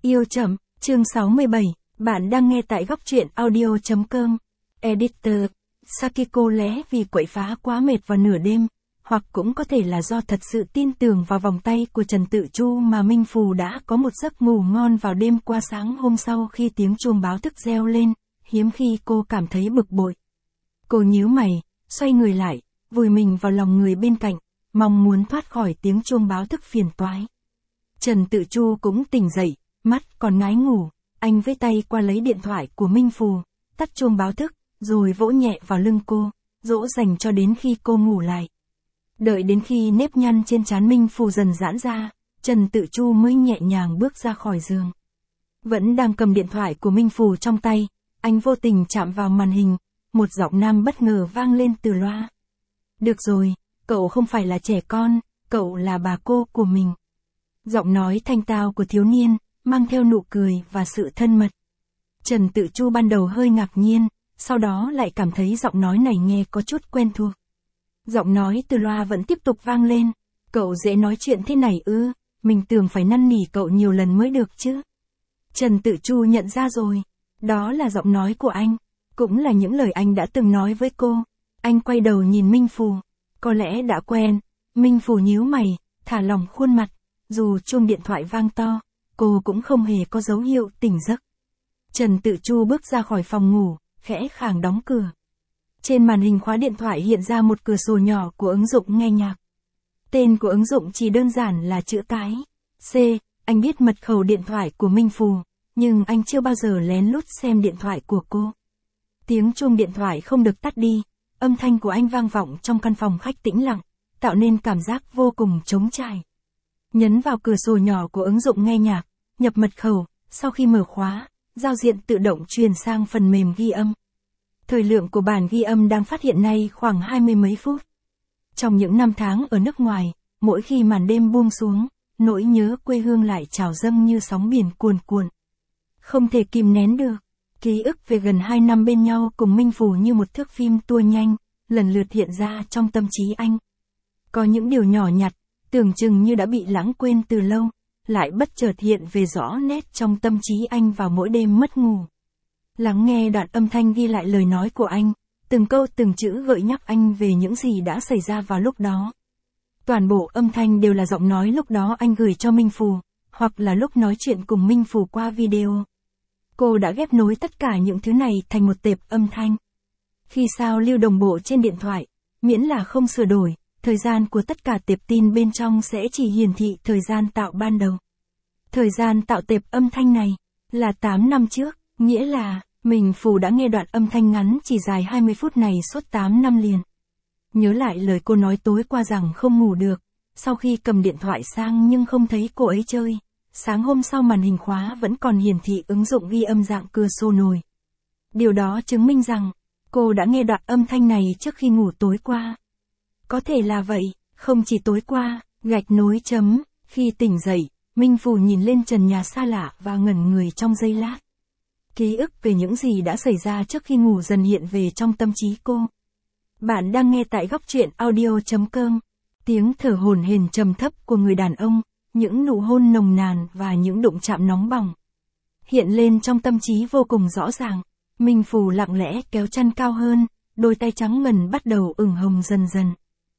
Yêu chậm, chương 67, bạn đang nghe tại góc truyện audio.com. Editor, Sakiko lẽ vì quậy phá quá mệt vào nửa đêm, hoặc cũng có thể là do thật sự tin tưởng vào vòng tay của Trần Tự Chu mà Minh Phù đã có một giấc ngủ ngon vào đêm qua. Sáng hôm sau khi tiếng chuông báo thức reo lên, hiếm khi cô cảm thấy bực bội. Cô nhíu mày, xoay người lại, vùi mình vào lòng người bên cạnh, mong muốn thoát khỏi tiếng chuông báo thức phiền toái. Trần Tự Chu cũng tỉnh dậy, mắt còn ngái ngủ, anh với tay qua lấy điện thoại của Minh Phù, tắt chuông báo thức, rồi vỗ nhẹ vào lưng cô, dỗ dành cho đến khi cô ngủ lại. Đợi đến khi nếp nhăn trên trán Minh Phù dần giãn ra, Trần Tự Chu mới nhẹ nhàng bước ra khỏi giường. Vẫn đang cầm điện thoại của Minh Phù trong tay, anh vô tình chạm vào màn hình, một giọng nam bất ngờ vang lên từ loa. Được rồi, cậu không phải là trẻ con, cậu là bà cô của mình. Giọng nói thanh tao của thiếu niên, mang theo nụ cười và sự thân mật. Trần Tự Chu ban đầu hơi ngạc nhiên, sau đó lại cảm thấy giọng nói này nghe có chút quen thuộc. Giọng nói từ loa vẫn tiếp tục vang lên. Cậu dễ nói chuyện thế này ư, mình tưởng phải năn nỉ cậu nhiều lần mới được chứ. Trần Tự Chu nhận ra rồi, đó là giọng nói của anh, cũng là những lời anh đã từng nói với cô. Anh quay đầu nhìn Minh Phù, có lẽ đã quen. Minh Phù nhíu mày, thả lỏng khuôn mặt, dù chuông điện thoại vang to, cô cũng không hề có dấu hiệu tỉnh giấc. Trần Tự Chu bước ra khỏi phòng ngủ, khẽ khàng đóng cửa. Trên màn hình khóa điện thoại hiện ra một cửa sổ nhỏ của ứng dụng nghe nhạc. Tên của ứng dụng chỉ đơn giản là chữ cái C. Anh biết mật khẩu điện thoại của Minh Phù, nhưng anh chưa bao giờ lén lút xem điện thoại của cô. Tiếng chuông điện thoại không được tắt đi, âm thanh của anh vang vọng trong căn phòng khách tĩnh lặng, tạo nên cảm giác vô cùng trống trải. Nhấn vào cửa sổ nhỏ của ứng dụng nghe nhạc, nhập mật khẩu, sau khi mở khóa, giao diện tự động truyền sang phần mềm ghi âm. Thời lượng của bản ghi âm đang phát hiện nay khoảng 20 mấy phút. Trong những năm tháng ở nước ngoài, mỗi khi màn đêm buông xuống, nỗi nhớ quê hương lại trào dâng như sóng biển cuồn cuộn. Không thể kìm nén được, ký ức về gần 2 năm bên nhau cùng Minh Phù như một thước phim tua nhanh, lần lượt hiện ra trong tâm trí anh. Có những điều nhỏ nhặt, tưởng chừng như đã bị lãng quên từ lâu, lại bất chợt hiện về rõ nét trong tâm trí anh vào mỗi đêm mất ngủ. Lắng nghe đoạn âm thanh ghi lại lời nói của anh, từng câu từng chữ gợi nhắc anh về những gì đã xảy ra vào lúc đó. Toàn bộ âm thanh đều là giọng nói lúc đó anh gửi cho Minh Phù, hoặc là lúc nói chuyện cùng Minh Phù qua video. Cô đã ghép nối tất cả những thứ này thành một tệp âm thanh. Khi sao lưu đồng bộ trên điện thoại, miễn là không sửa đổi, thời gian của tất cả tệp tin bên trong sẽ chỉ hiển thị thời gian tạo ban đầu. Thời gian tạo tệp âm thanh này là 8 năm trước, nghĩa là Minh Phù đã nghe đoạn âm thanh ngắn chỉ dài 20 phút này suốt 8 năm liền. Nhớ lại lời cô nói tối qua rằng không ngủ được, sau khi cầm điện thoại sang nhưng không thấy cô ấy chơi. Sáng hôm sau màn hình khóa vẫn còn hiển thị ứng dụng ghi âm dạng cửa sổ nồi. Điều đó chứng minh rằng, cô đã nghe đoạn âm thanh này trước khi ngủ tối qua. Có thể là vậy, không chỉ tối qua, gạch nối chấm, khi tỉnh dậy, Minh Phù nhìn lên trần nhà xa lạ và ngẩn người trong giây lát. Ký ức về những gì đã xảy ra trước khi ngủ dần hiện về trong tâm trí cô. Bạn đang nghe tại góc truyện audio.com. Tiếng thở hổn hển trầm thấp của người đàn ông, những nụ hôn nồng nàn và những đụng chạm nóng bỏng hiện lên trong tâm trí vô cùng rõ ràng. Minh Phù lặng lẽ kéo chăn cao hơn, đôi tay trắng ngần bắt đầu ửng hồng dần dần.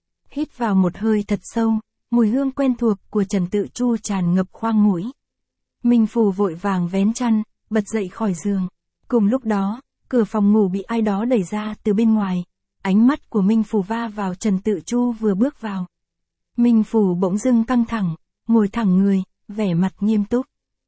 Hít vào một hơi thật sâu, mùi hương quen thuộc của Trần Tự Chu tràn ngập khoang mũi. Minh Phù vội vàng vén chăn, bật dậy khỏi giường. Cùng lúc đó, cửa phòng ngủ bị ai đó đẩy ra từ bên ngoài. Ánh mắt của Minh Phù va vào Trần Tự Chu vừa bước vào. Minh Phù bỗng dưng căng thẳng, ngồi thẳng người, vẻ mặt nghiêm túc.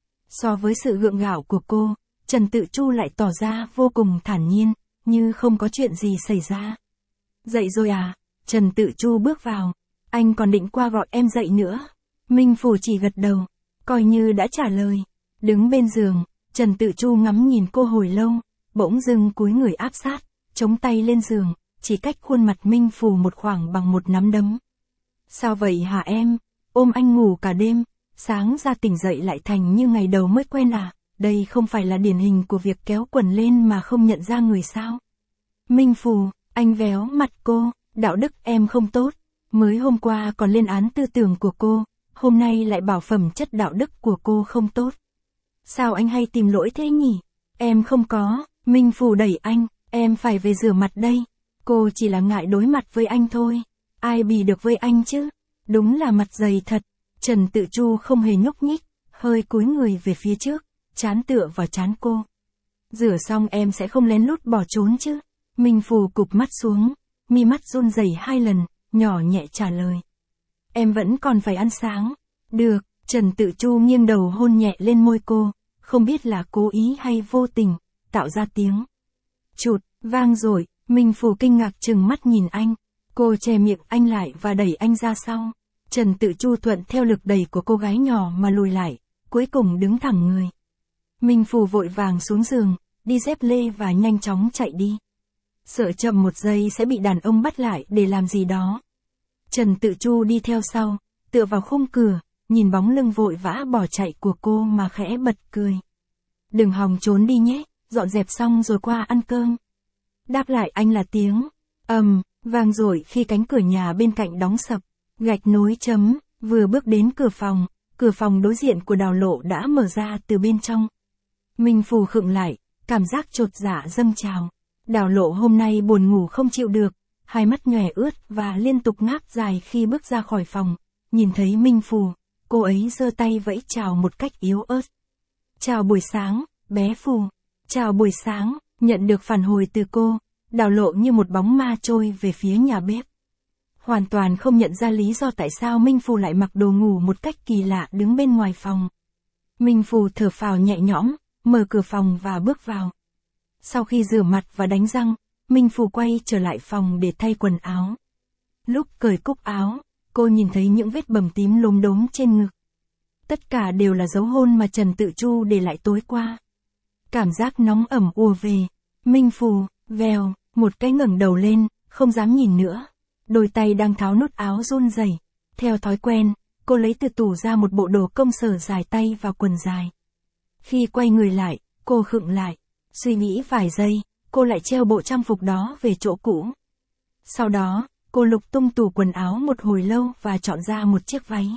So với sự gượng gạo của cô, Trần Tự Chu lại tỏ ra vô cùng thản nhiên, như không có chuyện gì xảy ra. Dậy rồi à? Trần Tự Chu bước vào. Anh còn định qua gọi em dậy nữa. Minh Phù chỉ gật đầu, coi như đã trả lời. Đứng bên giường, Trần Tự Chu ngắm nhìn cô hồi lâu, bỗng dưng cúi người áp sát, chống tay lên giường, chỉ cách khuôn mặt Minh Phù một khoảng bằng một nắm đấm. Sao vậy hả em? Ôm anh ngủ cả đêm, sáng ra tỉnh dậy lại thành như ngày đầu mới quen à? Đây không phải là điển hình của việc kéo quần lên mà không nhận ra người sao? Minh Phù, anh véo mặt cô, đạo đức em không tốt, mới hôm qua còn lên án tư tưởng của cô, hôm nay lại bảo phẩm chất đạo đức của cô không tốt. Sao anh hay tìm lỗi thế nhỉ? Em không có, Minh Phù đẩy anh, em phải về rửa mặt đây. Cô chỉ là ngại đối mặt với anh thôi. Ai bì được với anh chứ? Đúng là mặt dày thật. Trần Tự Chu không hề nhúc nhích, hơi cúi người về phía trước, trán tựa vào trán cô. Rửa xong em sẽ không lén lút bỏ trốn chứ? Minh Phù cụp mắt xuống, mi mắt run rẩy 2 lần, nhỏ nhẹ trả lời. Em vẫn còn phải ăn sáng. Được, Trần Tự Chu nghiêng đầu hôn nhẹ lên môi cô, không biết là cố ý hay vô tình, tạo ra tiếng chụt, vang rồi. Minh Phù kinh ngạc trừng mắt nhìn anh. Cô che miệng anh lại và đẩy anh ra sau. Trần Tự Chu thuận theo lực đẩy của cô gái nhỏ mà lùi lại, cuối cùng đứng thẳng người. Minh Phù vội vàng xuống giường, đi dép lê và nhanh chóng chạy đi. Sợ chậm một giây sẽ bị đàn ông bắt lại để làm gì đó. Trần Tự Chu đi theo sau, tựa vào khung cửa, nhìn bóng lưng vội vã bỏ chạy của cô mà khẽ bật cười. Đừng hòng trốn đi nhé, dọn dẹp xong rồi qua ăn cơm. Đáp lại anh là tiếng vang dội khi cánh cửa nhà bên cạnh đóng sập, gạch nối chấm, vừa bước đến cửa phòng đối diện của Đào Lộ đã mở ra từ bên trong. Minh Phù khựng lại, cảm giác chột dạ dâng trào. Đào Lộ hôm nay buồn ngủ không chịu được, hai mắt nhòe ướt và liên tục ngáp dài khi bước ra khỏi phòng. Nhìn thấy Minh Phù, cô ấy giơ tay vẫy chào một cách yếu ớt. Chào buổi sáng, bé Phù. Chào buổi sáng, nhận được phản hồi từ cô, Đào Lộ như một bóng ma trôi về phía nhà bếp. Hoàn toàn không nhận ra lý do tại sao Minh Phù lại mặc đồ ngủ một cách kỳ lạ đứng bên ngoài phòng. Minh Phù thở phào nhẹ nhõm, mở cửa phòng và bước vào. Sau khi rửa mặt và đánh răng, Minh Phù quay trở lại phòng để thay quần áo. Lúc cởi cúc áo, cô nhìn thấy những vết bầm tím lốm đốm trên ngực. Tất cả đều là dấu hôn mà Trần Tự Chu để lại tối qua. Cảm giác nóng ẩm ùa về. Minh Phù, vèo, một cái ngẩng đầu lên, không dám nhìn nữa. Đôi tay đang tháo nút áo run rẩy. Theo thói quen, cô lấy từ tủ ra một bộ đồ công sở dài tay và quần dài. Khi quay người lại, cô khựng lại. Suy nghĩ vài giây, cô lại treo bộ trang phục đó về chỗ cũ. Sau đó, cô lục tung tủ quần áo một hồi lâu và chọn ra một chiếc váy.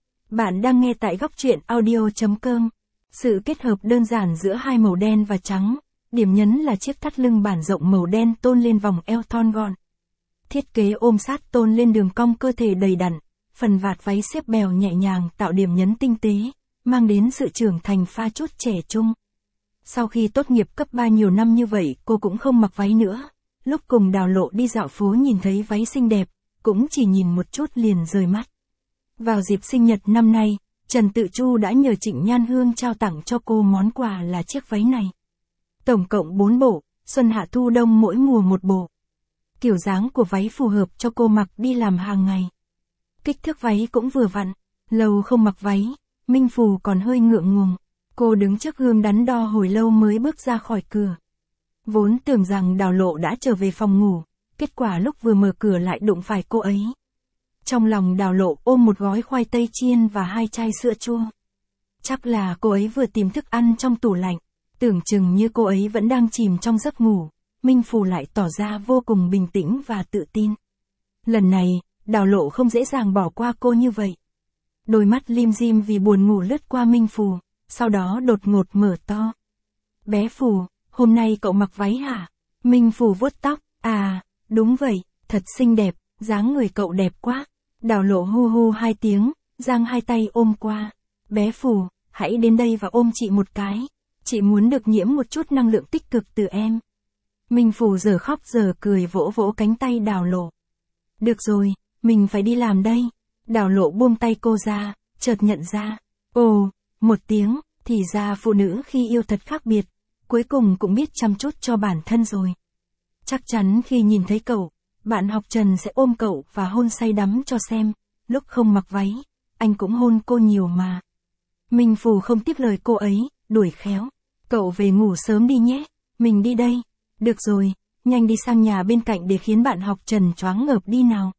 Bạn đang nghe tại góc truyện audio.com. Sự kết hợp đơn giản giữa hai màu đen và trắng, điểm nhấn là chiếc thắt lưng bản rộng màu đen tôn lên vòng eo thon gọn. Thiết kế ôm sát tôn lên đường cong cơ thể đầy đặn, phần vạt váy xếp bèo nhẹ nhàng tạo điểm nhấn tinh tế, mang đến sự trưởng thành pha chút trẻ trung. Sau khi tốt nghiệp cấp 3 nhiều năm như vậy cô cũng không mặc váy nữa. Lúc cùng Đào Lộ đi dạo phố nhìn thấy váy xinh đẹp, cũng chỉ nhìn một chút liền rời mắt. Vào dịp sinh nhật năm nay, Trần Tự Chu đã nhờ Trịnh Nhan Hương trao tặng cho cô món quà là chiếc váy này. Tổng cộng 4 bộ, xuân hạ thu đông mỗi mùa một bộ. Kiểu dáng của váy phù hợp cho cô mặc đi làm hàng ngày. Kích thước váy cũng vừa vặn, lâu không mặc váy, Minh Phù còn hơi ngượng ngùng. Cô đứng trước gương đắn đo hồi lâu mới bước ra khỏi cửa. Vốn tưởng rằng Đào Lộ đã trở về phòng ngủ, kết quả lúc vừa mở cửa lại đụng phải cô ấy. Trong lòng Đào Lộ ôm một gói khoai tây chiên và 2 chai sữa chua. Chắc là cô ấy vừa tìm thức ăn trong tủ lạnh, tưởng chừng như cô ấy vẫn đang chìm trong giấc ngủ. Minh Phù lại tỏ ra vô cùng bình tĩnh và tự tin. Lần này, Đào Lộ không dễ dàng bỏ qua cô như vậy. Đôi mắt lim dim vì buồn ngủ lướt qua Minh Phù, sau đó đột ngột mở to. Bé Phù, hôm nay cậu mặc váy hả? Minh Phù vuốt tóc, à, đúng vậy, thật xinh đẹp, dáng người cậu đẹp quá. Đào Lộ hu hu 2 tiếng, giang 2 tay ôm qua. Bé Phù, hãy đến đây và ôm chị một cái. Chị muốn được nhiễm một chút năng lượng tích cực từ em. Minh Phù giờ khóc giờ cười vỗ vỗ cánh tay Đào Lộ. Được rồi, mình phải đi làm đây. Đào Lộ buông tay cô ra, chợt nhận ra. Ồ, một tiếng, thì ra phụ nữ khi yêu thật khác biệt, cuối cùng cũng biết chăm chút cho bản thân rồi. Chắc chắn khi nhìn thấy cậu, bạn học Trần sẽ ôm cậu và hôn say đắm cho xem, lúc không mặc váy, anh cũng hôn cô nhiều mà. Minh Phù không tiếp lời cô ấy, đuổi khéo. Cậu về ngủ sớm đi nhé, mình đi đây. Được rồi, nhanh đi sang nhà bên cạnh để khiến bạn học Trần choáng ngợp đi nào.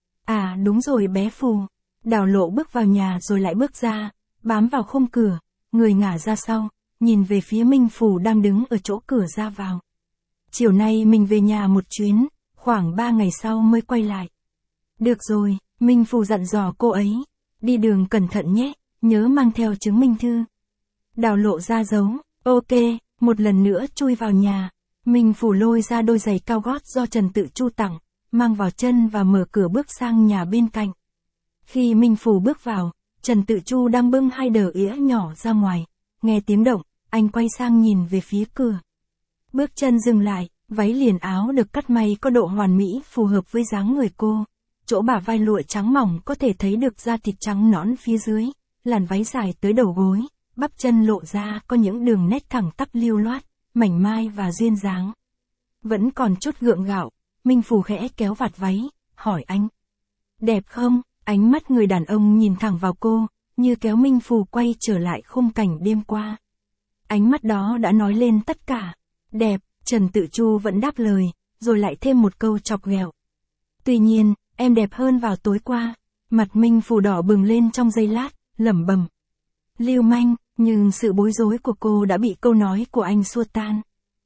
À đúng rồi bé Phù. Đào Lộ bước vào nhà rồi lại bước ra, bám vào khung cửa, người ngả ra sau, nhìn về phía Minh Phù đang đứng ở chỗ cửa ra vào. Chiều nay mình về nhà một chuyến, khoảng 3 ngày sau mới quay lại. Được rồi, Minh Phù dặn dò cô ấy. Đi đường cẩn thận nhé, nhớ mang theo chứng minh thư. đào lộ ra dấu, ok, một lần nữa chui vào nhà. Minh Phủ lôi ra đôi giày cao gót do Trần Tự Chu tặng, mang vào chân và mở cửa bước sang nhà bên cạnh. Khi Minh Phủ bước vào, Trần Tự Chu đang bưng 2 đờ ĩa nhỏ ra ngoài, nghe tiếng động, anh quay sang nhìn về phía cửa. Bước chân dừng lại, váy liền áo được cắt may có độ hoàn mỹ phù hợp với dáng người cô. Chỗ bả vai lụa trắng mỏng có thể thấy được da thịt trắng nõn phía dưới, làn váy dài tới đầu gối, bắp chân lộ ra có những đường nét thẳng tắp lưu loát, mảnh mai và duyên dáng. Vẫn còn chút gượng gạo, Minh Phủ khẽ kéo vạt váy, hỏi anh. Đẹp không? Ánh mắt người đàn ông nhìn thẳng vào cô, như kéo Minh Phủ quay trở lại khung cảnh đêm qua. Ánh mắt đó đã nói lên tất cả. Đẹp, Trần Tự Chu vẫn đáp lời, rồi lại thêm một câu chọc ghẹo. Tuy nhiên, em đẹp hơn vào tối qua. Mặt Minh Phủ đỏ bừng lên trong giây lát, lẩm bẩm. Lưu manh, nhưng sự bối rối của cô đã bị câu nói của anh xua tan.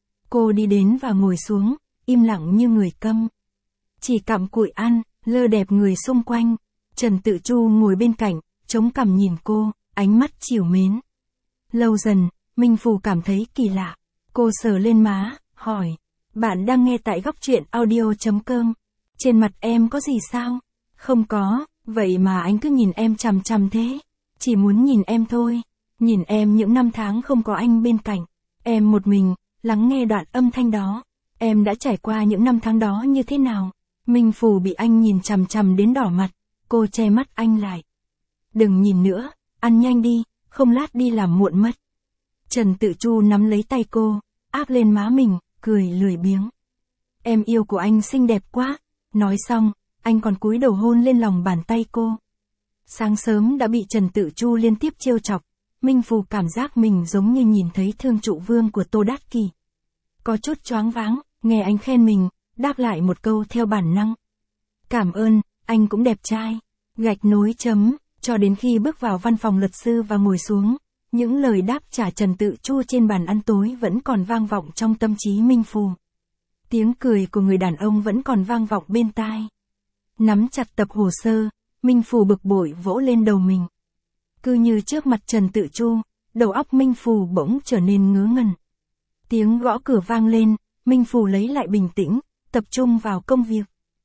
Cô đi đến và ngồi xuống, im lặng như người câm. Chỉ cặm cụi ăn, lơ đẹp người xung quanh. Trần Tự Chu ngồi bên cạnh, chống cằm nhìn cô, ánh mắt trìu mến. Lâu dần, Minh Phủ cảm thấy kỳ lạ. Cô sờ lên má, hỏi. Bạn đang nghe tại Góc Truyện Audio.com. Trên mặt em có gì sao? Không có, vậy mà anh cứ nhìn em chằm chằm thế. Chỉ muốn nhìn em thôi. Nhìn em những năm tháng không có anh bên cạnh. Em một mình, lắng nghe đoạn âm thanh đó. Em đã trải qua những năm tháng đó như thế nào? Minh Phủ bị anh nhìn chằm chằm đến đỏ mặt. Cô che mắt anh lại. Đừng nhìn nữa, ăn nhanh đi, không lát đi làm muộn mất. Trần Tự Chu nắm lấy tay cô, áp lên má mình, cười lười biếng. Em yêu của anh xinh đẹp quá. Nói xong, anh còn cúi đầu hôn lên lòng bàn tay cô. Sáng sớm đã bị Trần Tự Chu liên tiếp trêu chọc. Minh Phủ cảm giác mình giống như nhìn thấy Thương Trụ Vương của Tô Đát Kỷ. Có chút choáng váng, nghe anh khen mình, đáp lại một câu theo bản năng. Cảm ơn, anh cũng đẹp trai. Gạch nối chấm, cho đến khi bước vào văn phòng luật sư và ngồi xuống, những lời đáp trả Trần Tự Chu trên bàn ăn tối vẫn còn vang vọng trong tâm trí Minh Phủ. Tiếng cười của người đàn ông vẫn còn vang vọng bên tai. Nắm chặt tập hồ sơ, Minh Phủ bực bội vỗ lên đầu mình. Cứ như trước mặt Trần Tự Chu, đầu óc Minh Phủ bỗng trở nên ngớ ngẩn. Tiếng gõ cửa vang lên, Minh Phủ lấy lại bình tĩnh, tập trung vào công việc.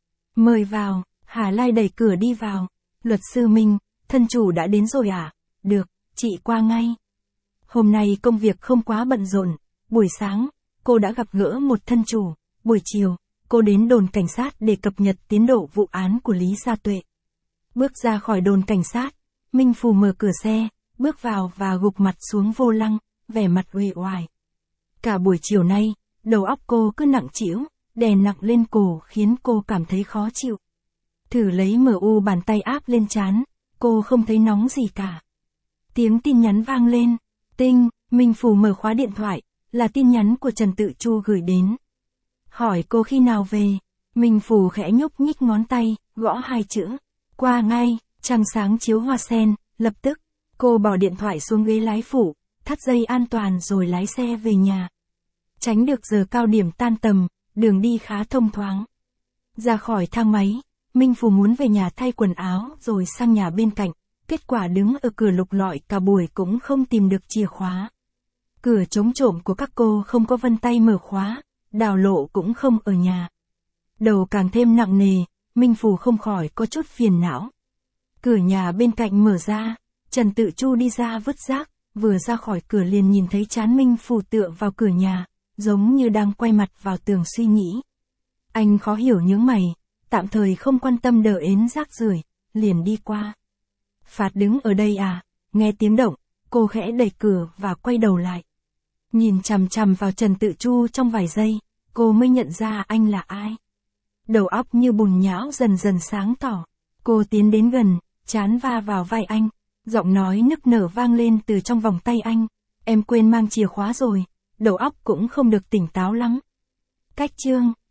Mời vào, Hà Lai đẩy cửa đi vào. Luật sư Minh, thân chủ đã đến rồi à? Được, chị qua ngay. Hôm nay công việc không quá bận rộn. Buổi sáng, cô đã gặp gỡ một thân chủ. Buổi chiều, cô đến đồn cảnh sát để cập nhật tiến độ vụ án của Lý Gia Tuệ. Bước ra khỏi đồn cảnh sát, Minh Phủ mở cửa xe, bước vào và gục mặt xuống vô lăng, vẻ mặt uể oải. Cả buổi chiều nay, đầu óc cô cứ nặng trĩu, đè nặng lên cổ khiến cô cảm thấy khó chịu. Thử lấy MU bàn tay áp lên trán, cô không thấy nóng gì cả. Tiếng tin nhắn vang lên. Tinh, Minh Phủ mở khóa điện thoại, là tin nhắn của Trần Tự Chu gửi đến. Hỏi cô khi nào về. Minh Phủ khẽ nhúc nhích ngón tay, gõ 2 chữ. Qua ngay, trăng sáng chiếu hoa sen, lập tức. Cô bỏ điện thoại xuống ghế lái phụ, thắt dây an toàn rồi lái xe về nhà. Tránh được giờ cao điểm tan tầm, đường đi khá thông thoáng. Ra khỏi thang máy, Minh Phủ muốn về nhà thay quần áo rồi sang nhà bên cạnh. Kết quả đứng ở cửa lục lọi cả buổi cũng không tìm được chìa khóa. Cửa chống trộm của các cô không có vân tay mở khóa, Đào Lộ cũng không ở nhà. Đầu càng thêm nặng nề, Minh Phủ không khỏi có chút phiền não. Cửa nhà bên cạnh mở ra, Trần Tự Chu đi ra vứt rác, vừa ra khỏi cửa liền nhìn thấy trán Minh Phủ tựa vào cửa nhà, giống như đang quay mặt vào tường suy nghĩ. Anh khó hiểu nhướng mày, tạm thời không quan tâm đờ ến rác rưởi, liền đi qua. Phạt đứng ở đây à? Nghe tiếng động, cô khẽ đẩy cửa và quay đầu lại. Nhìn chằm chằm vào Trần Tự Chu trong vài giây, cô mới nhận ra anh là ai. Đầu óc như bùn nhão dần dần sáng tỏ. Cô tiến đến gần, trán va vào vai anh. Giọng nói nức nở vang lên từ trong vòng tay anh. Em quên mang chìa khóa rồi, đầu óc cũng không được tỉnh táo lắm. Cách chương